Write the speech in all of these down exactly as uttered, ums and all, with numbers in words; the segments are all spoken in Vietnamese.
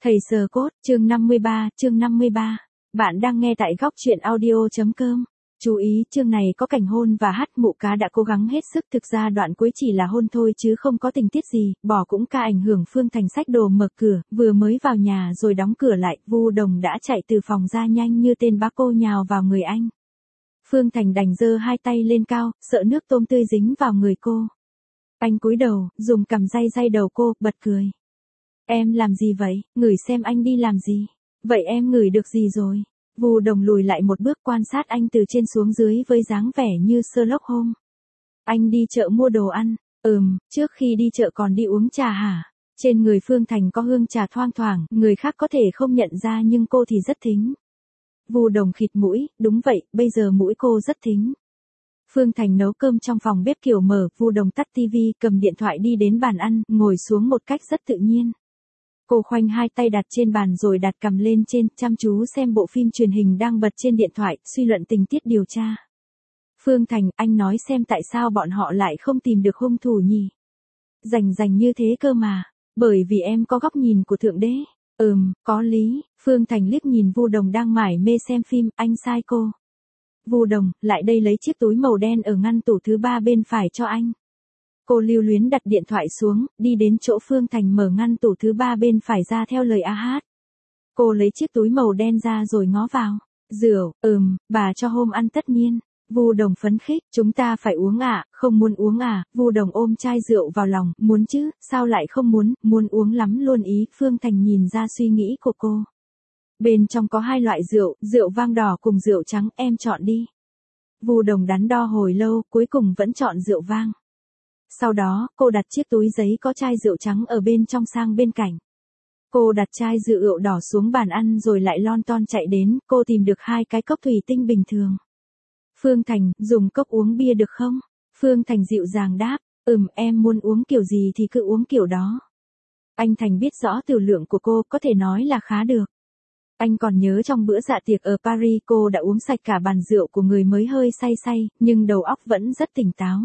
Thầy sờ cốt, chương năm mươi ba, chương năm mươi ba. Bạn đang nghe tại góc truyện audio.com. Chú ý, chương này có cảnh hôn và hát, Mụ Cá đã cố gắng hết sức, thực ra đoạn cuối chỉ là hôn thôi chứ không có tình tiết gì, bỏ cũng ca ảnh hưởng. Phương Thành xách đồ mở cửa, vừa mới vào nhà rồi đóng cửa lại, Vu Đồng đã chạy từ phòng ra nhanh như tên bá cô nhào vào người anh. Phương Thành đành giơ hai tay lên cao, sợ nước tôm tươi dính vào người cô. Anh cúi đầu, dùng cằm day day đầu cô, bật cười. Em làm gì vậy, ngửi xem anh đi làm gì. Vậy em ngửi được gì rồi? Vu Đồng lùi lại một bước quan sát anh từ trên xuống dưới với dáng vẻ như Sherlock Holmes. Anh đi chợ mua đồ ăn. Ừm, trước khi đi chợ còn đi uống trà hả? Trên người Phương Thành có hương trà thoang thoảng, người khác có thể không nhận ra nhưng cô thì rất thính. Vu Đồng khịt mũi, đúng vậy, bây giờ mũi cô rất thính. Phương Thành nấu cơm trong phòng bếp kiểu mở, Vu Đồng tắt tivi, cầm điện thoại đi đến bàn ăn, ngồi xuống một cách rất tự nhiên. Cô khoanh hai tay đặt trên bàn rồi đặt cằm lên trên, chăm chú xem bộ phim truyền hình đang bật trên điện thoại, suy luận tình tiết điều tra. Phương Thành, anh nói xem tại sao bọn họ lại không tìm được hung thủ nhỉ? Rành rành như thế cơ mà, bởi vì em có góc nhìn của Thượng Đế. Ừm, có lý. Phương Thành liếc nhìn Vu Đồng đang mải mê xem phim, anh sai cô. Vu Đồng, lại đây lấy chiếc túi màu đen ở ngăn tủ thứ ba bên phải cho anh. Cô lưu luyến đặt điện thoại xuống, đi đến chỗ Phương Thành mở ngăn tủ thứ ba bên phải ra theo lời a hát. Cô lấy chiếc túi màu đen ra rồi ngó vào. Rượu, ừm, bà cho hôm ăn tất nhiên. Vu Đồng phấn khích, chúng ta phải uống à, không muốn uống à. Vu Đồng ôm chai rượu vào lòng, muốn chứ, sao lại không muốn, muốn uống lắm luôn ý. Phương Thành nhìn ra suy nghĩ của cô. Bên trong có hai loại rượu, rượu vang đỏ cùng rượu trắng, em chọn đi. Vu Đồng đắn đo hồi lâu, cuối cùng vẫn chọn rượu vang. Sau đó, cô đặt chiếc túi giấy có chai rượu trắng ở bên trong sang bên cạnh. Cô đặt chai rượu đỏ xuống bàn ăn rồi lại lon ton chạy đến, cô tìm được hai cái cốc thủy tinh bình thường. Phương Thành, dùng cốc uống bia được không? Phương Thành dịu dàng đáp, ừm, em muốn uống kiểu gì thì cứ uống kiểu đó. Anh Thành biết rõ tiểu lượng của cô, có thể nói là khá được. Anh còn nhớ trong bữa dạ tiệc ở Paris cô đã uống sạch cả bàn rượu của người mới hơi say say, nhưng đầu óc vẫn rất tỉnh táo.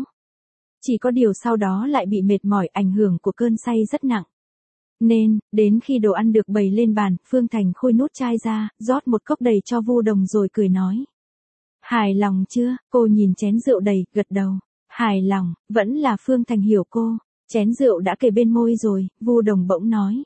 Chỉ có điều sau đó lại bị mệt mỏi, ảnh hưởng của cơn say rất nặng. Nên, đến khi đồ ăn được bày lên bàn, Phương Thành khui nút chai ra, rót một cốc đầy cho Vu Đồng rồi cười nói. Hài lòng chưa? Cô nhìn chén rượu đầy, gật đầu. Hài lòng, vẫn là Phương Thành hiểu cô. Chén rượu đã kề bên môi rồi, Vu Đồng bỗng nói.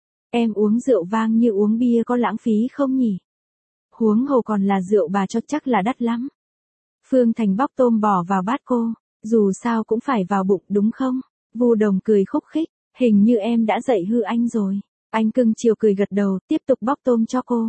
Em uống rượu vang như uống bia có lãng phí không nhỉ? Huống hồ còn là rượu bà cho chắc là đắt lắm. Phương Thành bóc tôm bỏ vào bát cô. Dù sao cũng phải vào bụng đúng không? Vu Đồng cười khúc khích, hình như em đã dạy hư anh rồi. Anh cưng chiều cười gật đầu, tiếp tục bóc tôm cho cô.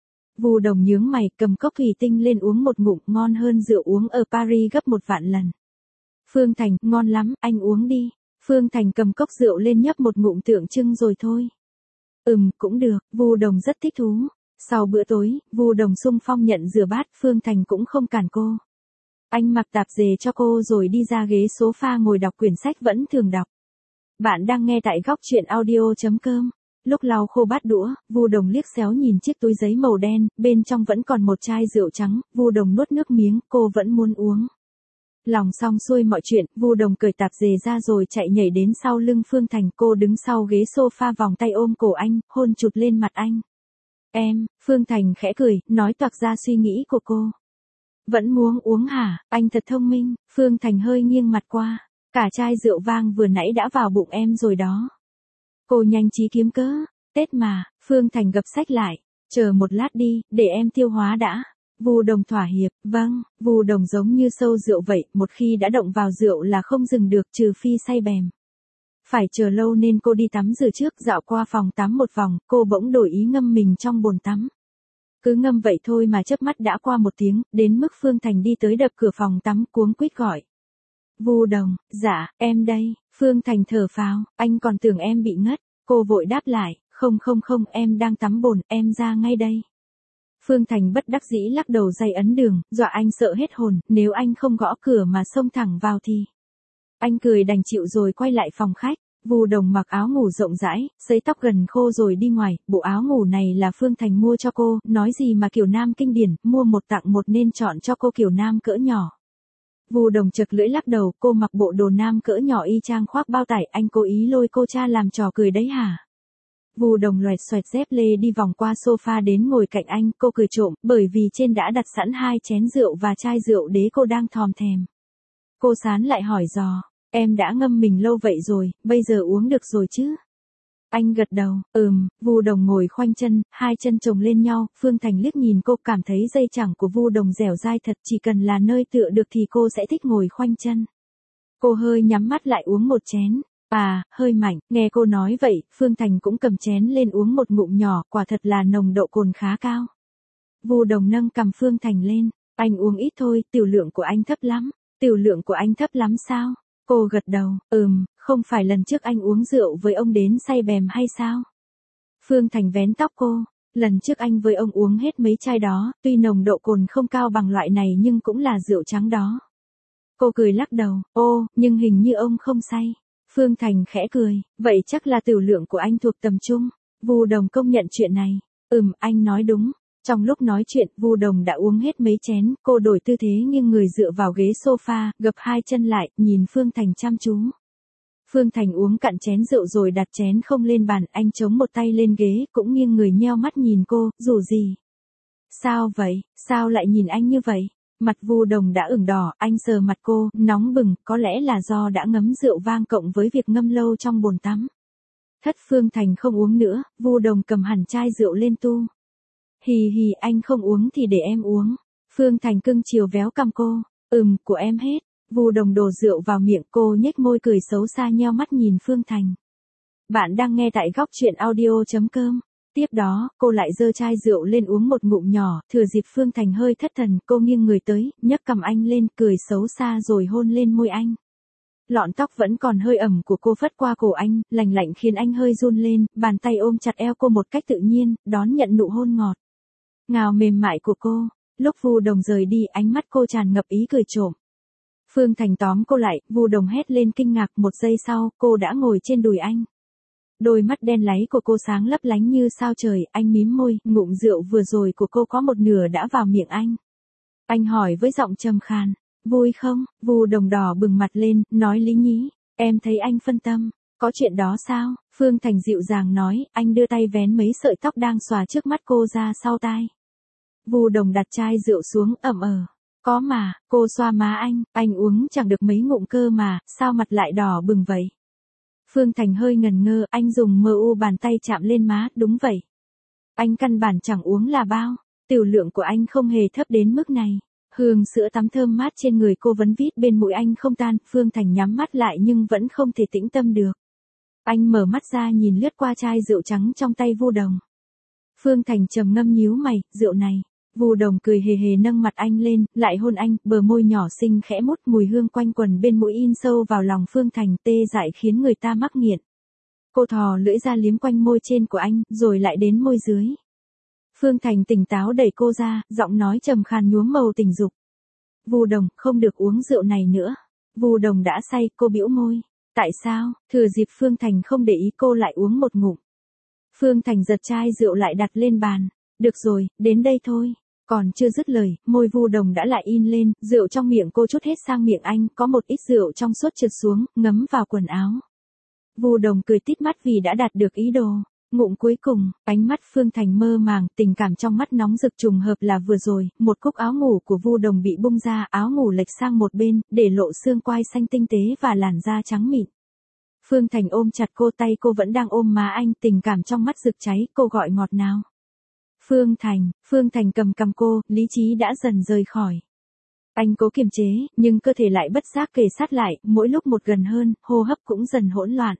Vu Đồng nhướng mày, cầm cốc thủy tinh lên uống một ngụm, ngon hơn rượu uống ở Paris gấp một vạn lần. Phương Thành, ngon lắm, anh uống đi. Phương Thành cầm cốc rượu lên nhấp một ngụm tượng trưng rồi thôi. Ừm, cũng được, Vu Đồng rất thích thú. Sau bữa tối, Vu Đồng xung phong nhận rửa bát, Phương Thành cũng không cản cô. Anh mặc tạp dề cho cô rồi đi ra ghế sofa ngồi đọc quyển sách vẫn thường đọc. Bạn đang nghe tại góc truyện audio.com. Lúc lau khô bát đũa, Vu Đồng liếc xéo nhìn chiếc túi giấy màu đen, bên trong vẫn còn một chai rượu trắng, Vu Đồng nuốt nước miếng, cô vẫn muốn uống. Lòng xong xuôi mọi chuyện, Vu Đồng cởi tạp dề ra rồi chạy nhảy đến sau lưng Phương Thành, cô đứng sau ghế sofa vòng tay ôm cổ anh, hôn chụt lên mặt anh. Em, Phương Thành khẽ cười, nói toạc ra suy nghĩ của cô. Vẫn muốn uống hả, anh thật thông minh. Phương Thành hơi nghiêng mặt qua. Cả chai rượu vang vừa nãy đã vào bụng em rồi đó. Cô nhanh trí kiếm cớ. Tết mà, Phương Thành gập sách lại. Chờ một lát đi, để em tiêu hóa đã. Vu Đồng thỏa hiệp, vâng. Vu Đồng giống như sâu rượu vậy, một khi đã động vào rượu là không dừng được, trừ phi say bèm. Phải chờ lâu nên cô đi tắm rửa trước, dạo qua phòng tắm một vòng, cô bỗng đổi ý ngâm mình trong bồn tắm. Cứ ngâm vậy thôi mà chớp mắt đã qua một tiếng, đến mức Phương Thành đi tới đập cửa phòng tắm cuống quýt gọi. Vu Đồng, dạ, em đây. Phương Thành thở phào, anh còn tưởng em bị ngất. Cô vội đáp lại, không không không, em đang tắm bồn, em ra ngay đây. Phương Thành bất đắc dĩ lắc đầu dây ấn đường, dọa anh sợ hết hồn, nếu anh không gõ cửa mà xông thẳng vào thì. Anh cười đành chịu rồi quay lại phòng khách. Vu Đồng mặc áo ngủ rộng rãi, sấy tóc gần khô rồi đi ngoài, bộ áo ngủ này là Phương Thành mua cho cô, nói gì mà kiểu nam kinh điển, mua một tặng một nên chọn cho cô kiểu nam cỡ nhỏ. Vu Đồng chật lưỡi lắc đầu, cô mặc bộ đồ nam cỡ nhỏ y chang khoác bao tải, anh cố ý lôi cô cha làm trò cười đấy hả? Vu Đồng loẹt xoẹt dép lê đi vòng qua sofa đến ngồi cạnh anh, cô cười trộm, bởi vì trên đã đặt sẵn hai chén rượu và chai rượu đế cô đang thòm thèm. Cô sán lại hỏi dò, em đã ngâm mình lâu vậy rồi, bây giờ uống được rồi chứ? Anh gật đầu, ừm. Vu Đồng ngồi khoanh chân, hai chân chồng lên nhau, Phương Thành liếc nhìn cô, cảm thấy dây chằng của Vu Đồng dẻo dai thật, chỉ cần là nơi tựa được thì cô sẽ thích ngồi khoanh chân. Cô hơi nhắm mắt lại uống một chén. À, hơi mạnh, nghe cô nói vậy, Phương Thành cũng cầm chén lên uống một ngụm nhỏ, quả thật là nồng độ cồn khá cao. Vu Đồng nâng cầm Phương Thành lên, anh uống ít thôi, tiểu lượng của anh thấp lắm. Tiểu lượng của anh thấp lắm sao? Cô gật đầu, ừm, không phải lần trước anh uống rượu với ông đến say bèm hay sao? Phương Thành vén tóc cô, lần trước anh với ông uống hết mấy chai đó, tuy nồng độ cồn không cao bằng loại này nhưng cũng là rượu trắng đó. Cô cười lắc đầu, ô, nhưng hình như ông không say. Phương Thành khẽ cười, vậy chắc là tiểu lượng của anh thuộc tầm trung. Vu Đồng công nhận chuyện này, ừm, anh nói đúng. Trong lúc nói chuyện, Vu Đồng đã uống hết mấy chén, cô đổi tư thế nghiêng người dựa vào ghế sofa, gập hai chân lại, nhìn Phương Thành chăm chú. Phương Thành uống cạn chén rượu rồi đặt chén không lên bàn, anh chống một tay lên ghế, cũng nghiêng người nheo mắt nhìn cô, dù gì. Sao vậy, sao lại nhìn anh như vậy? Mặt Vu Đồng đã ửng đỏ, anh sờ mặt cô, nóng bừng, có lẽ là do đã ngấm rượu vang cộng với việc ngâm lâu trong bồn tắm. Thất Phương Thành không uống nữa, Vu Đồng cầm hẳn chai rượu lên tu. Hì hì, anh không uống thì để em uống. Phương Thành cưng chiều véo cằm cô, ừm, của em hết. Vu Đồng đổ rượu vào miệng, cô nhếch môi cười xấu xa nheo mắt nhìn Phương Thành. Bạn đang nghe tại góc truyện audio chấm com. Tiếp đó, cô lại giơ chai rượu lên uống một ngụm nhỏ, thừa dịp Phương Thành hơi thất thần, cô nghiêng người tới, nhấc cầm anh lên, cười xấu xa rồi hôn lên môi anh. Lọn tóc vẫn còn hơi ẩm của cô phất qua cổ anh, lành lạnh khiến anh hơi run lên, bàn tay ôm chặt eo cô một cách tự nhiên, đón nhận nụ hôn ngọt ngào mềm mại của cô. Lúc Vu Đồng rời đi, ánh mắt cô tràn ngập ý cười trộm. Phương Thành tóm cô lại, Vu Đồng hét lên kinh ngạc, một giây sau, cô đã ngồi trên đùi anh. Đôi mắt đen láy của cô sáng lấp lánh như sao trời, anh mím môi, ngụm rượu vừa rồi của cô có một nửa đã vào miệng anh. Anh hỏi với giọng trầm khàn, vui không? Vu Đồng đỏ bừng mặt lên, nói lý nhí, em thấy anh phân tâm, có chuyện đó sao? Phương Thành dịu dàng nói, anh đưa tay vén mấy sợi tóc đang xòa trước mắt cô ra sau tai. Vu Đồng đặt chai rượu xuống, ẩm ờ. Có mà, cô xoa má anh, anh uống chẳng được mấy ngụm cơ mà, sao mặt lại đỏ bừng vậy? Phương Thành hơi ngần ngơ, anh dùng mờ u bàn tay chạm lên má, đúng vậy. Anh căn bản chẳng uống là bao, tiểu lượng của anh không hề thấp đến mức này. Hương sữa tắm thơm mát trên người cô vấn vít bên mũi anh không tan, Phương Thành nhắm mắt lại nhưng vẫn không thể tĩnh tâm được. Anh mở mắt ra nhìn lướt qua chai rượu trắng trong tay Vu Đồng. Phương Thành trầm ngâm nhíu mày, rượu này. Vu Đồng cười hề hề nâng mặt anh lên, lại hôn anh, bờ môi nhỏ xinh khẽ mút, mùi hương quanh quần bên mũi in sâu vào lòng Phương Thành, tê dại khiến người ta mắc nghiện. Cô thò lưỡi ra liếm quanh môi trên của anh, rồi lại đến môi dưới. Phương Thành tỉnh táo đẩy cô ra, giọng nói trầm khàn nhuốm màu tình dục. Vu Đồng, không được uống rượu này nữa. Vu Đồng đã say, cô bĩu môi. Tại sao? Thừa dịp Phương Thành không để ý cô lại uống một ngụm. Phương Thành giật chai rượu lại đặt lên bàn. Được rồi, đến đây thôi. Còn chưa dứt lời, môi Vu Đồng đã lại in lên, rượu trong miệng cô trút hết sang miệng anh, có một ít rượu trong suốt trượt xuống, ngấm vào quần áo. Vu Đồng cười tít mắt vì đã đạt được ý đồ. Ngụm cuối cùng, ánh mắt Phương Thành mơ màng, tình cảm trong mắt nóng rực, trùng hợp là vừa rồi, một cúc áo ngủ của Vu Đồng bị bung ra, áo ngủ lệch sang một bên, để lộ xương quai xanh tinh tế và làn da trắng mịn. Phương Thành ôm chặt cô, tay cô vẫn đang ôm má anh, tình cảm trong mắt rực cháy, cô gọi ngọt ngào. Phương Thành, Phương Thành cầm cằm cô, lý trí đã dần rời khỏi. Anh cố kiềm chế, nhưng cơ thể lại bất giác kề sát lại, mỗi lúc một gần hơn, hô hấp cũng dần hỗn loạn.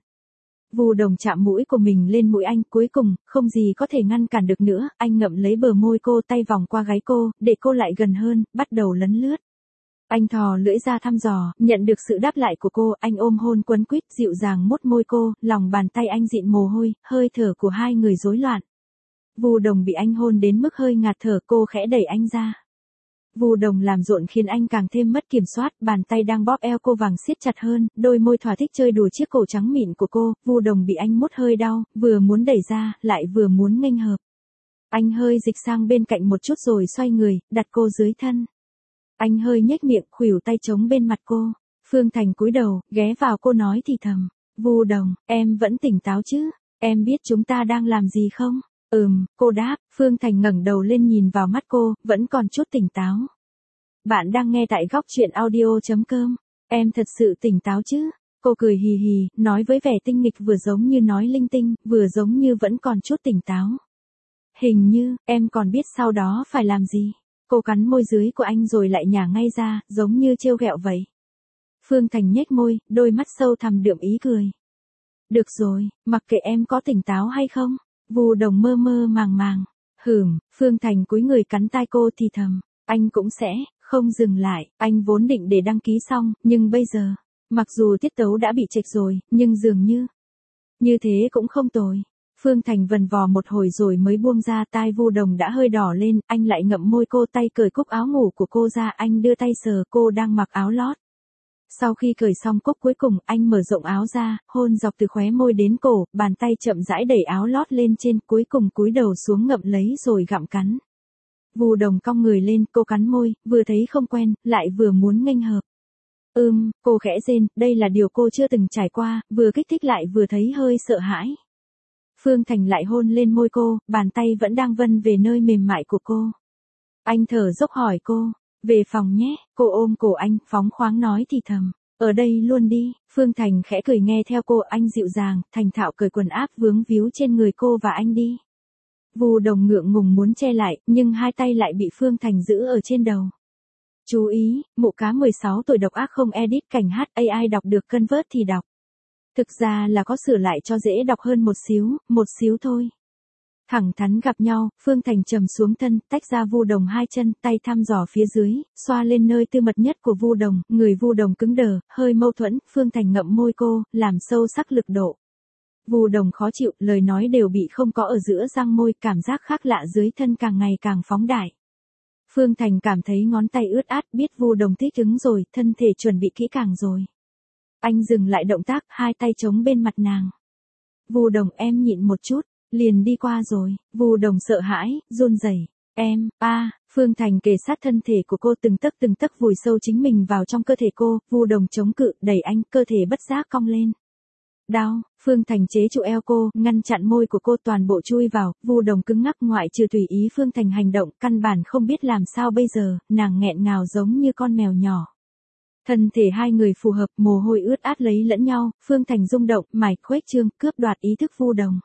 Vu Đồng chạm mũi của mình lên mũi anh, cuối cùng, không gì có thể ngăn cản được nữa, anh ngậm lấy bờ môi cô, tay vòng qua gáy cô, để cô lại gần hơn, bắt đầu lấn lướt. Anh thò lưỡi ra thăm dò, nhận được sự đáp lại của cô, anh ôm hôn quấn quýt, dịu dàng mút môi cô, lòng bàn tay anh dịn mồ hôi, hơi thở của hai người rối loạn. Vu Đồng bị anh hôn đến mức hơi ngạt thở, cô khẽ đẩy anh ra. Vu Đồng làm rộn khiến anh càng thêm mất kiểm soát, bàn tay đang bóp eo cô vàng siết chặt hơn, đôi môi thỏa thích chơi đùa chiếc cổ trắng mịn của cô, Vu Đồng bị anh mút hơi đau, vừa muốn đẩy ra, lại vừa muốn nghênh hợp. Anh hơi dịch sang bên cạnh một chút rồi xoay người, đặt cô dưới thân. Anh hơi nhếch miệng, khuỷu tay chống bên mặt cô. Phương Thành cúi đầu, ghé vào cô nói thì thầm, Vu Đồng, em vẫn tỉnh táo chứ? Em biết chúng ta đang làm gì không? Ừm, cô đáp. Phương Thành ngẩng đầu lên nhìn vào mắt cô, vẫn còn chút tỉnh táo. Bạn đang nghe tại góc chuyện audio.com. Em thật sự tỉnh táo chứ? Cô cười hì hì, nói với vẻ tinh nghịch vừa giống như nói linh tinh, vừa giống như vẫn còn chút tỉnh táo. Hình như, em còn biết sau đó phải làm gì. Cô cắn môi dưới của anh rồi lại nhả ngay ra, giống như trêu ghẹo vậy. Phương Thành nhếch môi, đôi mắt sâu thẳm đượm ý cười. Được rồi, mặc kệ em có tỉnh táo hay không. Vu Đồng mơ mơ màng màng. Hửm, Phương Thành cúi người cắn tai cô thì thầm. Anh cũng sẽ, không dừng lại, anh vốn định để đăng ký xong, nhưng bây giờ, mặc dù tiết tấu đã bị chệch rồi, nhưng dường như, như thế cũng không tồi. Phương Thành vần vò một hồi rồi mới buông ra, tai Vu Đồng đã hơi đỏ lên, anh lại ngậm môi cô, tay cởi cúc áo ngủ của cô ra, anh đưa tay sờ cô đang mặc áo lót. Sau khi cởi xong cúc cuối cùng, anh mở rộng áo ra, hôn dọc từ khóe môi đến cổ, bàn tay chậm rãi đẩy áo lót lên trên, cuối cùng cúi đầu xuống ngậm lấy rồi gặm cắn. Vu Đồng cong người lên, cô cắn môi, vừa thấy không quen, lại vừa muốn nghênh hợp. Ưm, cô khẽ rên, đây là điều cô chưa từng trải qua, vừa kích thích lại vừa thấy hơi sợ hãi. Phương Thành lại hôn lên môi cô, bàn tay vẫn đang vân về nơi mềm mại của cô. Anh thở dốc hỏi cô, về phòng nhé, cô ôm cổ anh, phóng khoáng nói thì thầm, ở đây luôn đi. Phương Thành khẽ cười nghe theo cô, anh dịu dàng, thành thạo cởi quần áp vướng víu trên người cô và anh đi. Vu Đồng ngượng ngùng muốn che lại, nhưng hai tay lại bị Phương Thành giữ ở trên đầu. Chú ý, mụ cá mười sáu tuổi độc ác không edit cảnh hát a i đọc được convert thì đọc. Thực ra là có sửa lại cho dễ đọc hơn một xíu, một xíu thôi. Thẳng thắn gặp nhau, Phương Thành trầm xuống thân, tách ra Vu Đồng hai chân, tay thăm dò phía dưới, xoa lên nơi tư mật nhất của Vu Đồng, người Vu Đồng cứng đờ, hơi mâu thuẫn, Phương Thành ngậm môi cô, làm sâu sắc lực độ. Vu Đồng khó chịu, lời nói đều bị không có ở giữa răng môi, cảm giác khác lạ dưới thân càng ngày càng phóng đại. Phương Thành cảm thấy ngón tay ướt át, biết Vu Đồng thích ứng rồi, thân thể chuẩn bị kỹ càng rồi. Anh dừng lại động tác, hai tay chống bên mặt nàng. Vu Đồng em nhịn một chút, liền đi qua rồi. Vu Đồng sợ hãi, run rẩy. Em, a, à, Phương Thành kề sát thân thể của cô từng tấc từng tấc vùi sâu chính mình vào trong cơ thể cô, Vu Đồng chống cự, đẩy anh, cơ thể bất giác cong lên. Đau, Phương Thành chế trụ eo cô, ngăn chặn môi của cô toàn bộ chui vào, Vu Đồng cứng ngắc ngoại trừ tùy ý Phương Thành hành động, căn bản không biết làm sao bây giờ, nàng nghẹn ngào giống như con mèo nhỏ. Thân thể hai người phù hợp, mồ hôi ướt át lấy lẫn nhau, Phương Thành rung động, mải khuếch trương, cướp đoạt ý thức Vu Đồng.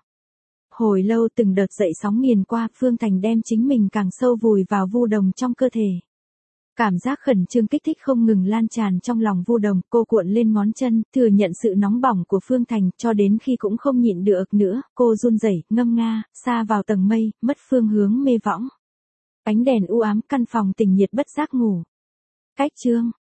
Hồi lâu từng đợt dậy sóng nghiền qua, Phương Thành đem chính mình càng sâu vùi vào Vu Đồng trong cơ thể. Cảm giác khẩn trương kích thích không ngừng lan tràn trong lòng Vu Đồng, cô cuộn lên ngón chân, thừa nhận sự nóng bỏng của Phương Thành, cho đến khi cũng không nhịn được nữa, cô run rẩy, ngâm nga, xa vào tầng mây, mất phương hướng mê võng. Ánh đèn u ám, căn phòng tình nhiệt bất giác ngủ. Cách chương